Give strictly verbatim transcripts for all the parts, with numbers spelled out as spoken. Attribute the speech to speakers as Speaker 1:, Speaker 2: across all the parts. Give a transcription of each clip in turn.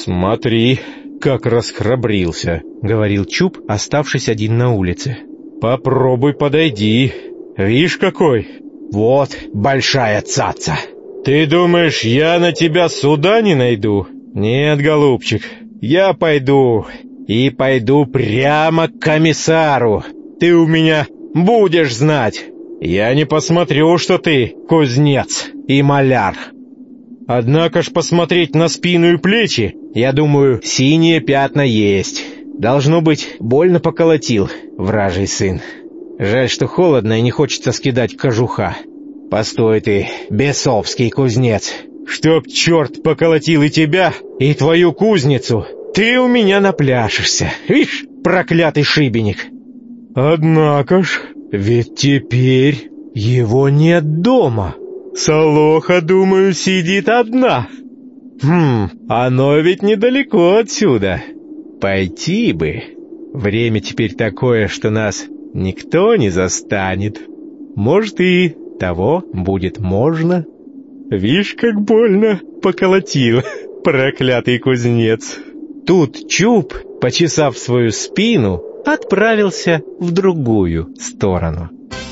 Speaker 1: «Смотри, как расхрабрился», — говорил Чуб, оставшись один на улице. «Попробуй подойди. Вишь какой? Вот большая цаца. Ты думаешь, я на тебя суда не найду? Нет, голубчик, я пойду, и пойду прямо к комиссару. Ты у меня будешь знать. Я не посмотрю, что ты кузнец и маляр. Однако ж посмотреть на спину и плечи, я думаю, синие пятна есть. Должно быть, больно поколотил вражий сын. Жаль, что холодно и не хочется скидать кожуха. Постой ты, бесовский кузнец, чтоб черт поколотил и тебя, и твою кузницу. Ты у меня напляшешься, вишь, проклятый шибеник. Однако ж, ведь теперь его нет дома. Солоха, думаю, сидит одна. Хм, оно ведь недалеко отсюда. Пойти бы. Время теперь такое, что нас никто не застанет. Может, и того будет можно. Вишь, как больно поколотил проклятый кузнец. Тут Чуб, почесав свою спину, отправился в другую сторону.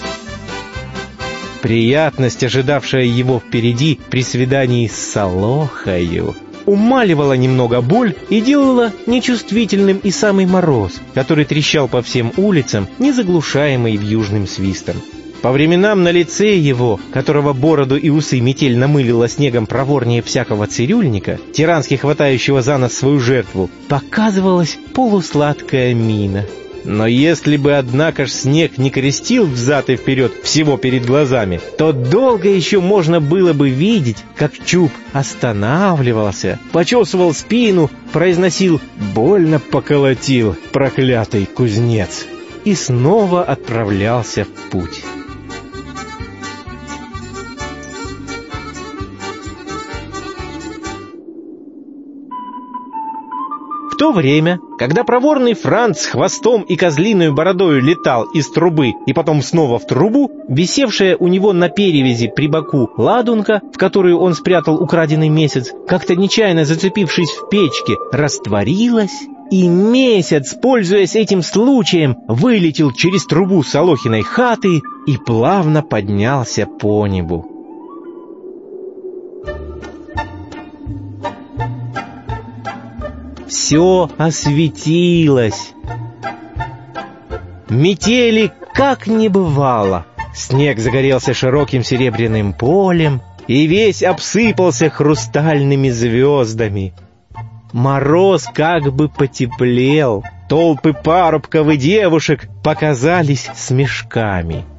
Speaker 1: Приятность, ожидавшая его впереди при свидании с Солохою, умаливала немного боль и делала нечувствительным и самый мороз, который трещал по всем улицам, не заглушаемый вьюжным свистом. По временам на лице его, которого бороду и усы метель намылила снегом проворнее всякого цирюльника, тирански хватающего за нос свою жертву, показывалась полусладкая мина. Но если бы, однако ж, снег не крестил взад и вперед всего перед глазами, то долго еще можно было бы видеть, как Чуб останавливался, почесывал спину, произносил «больно поколотил, проклятый кузнец» и снова отправлялся в путь. В то время, когда проворный Франц с хвостом и козлиной бородою летал из трубы и потом снова в трубу, висевшая у него на перевязи при боку ладунка, в которую он спрятал украденный месяц, как-то нечаянно зацепившись в печке, растворилась, и месяц, пользуясь этим случаем, вылетел через трубу Солохиной хаты и плавно поднялся по небу. Все осветилось. Метели как не бывало. Снег загорелся широким серебряным полем и весь обсыпался хрустальными звездами. Мороз как бы потеплел. Толпы парубков и девушек показались с мешками.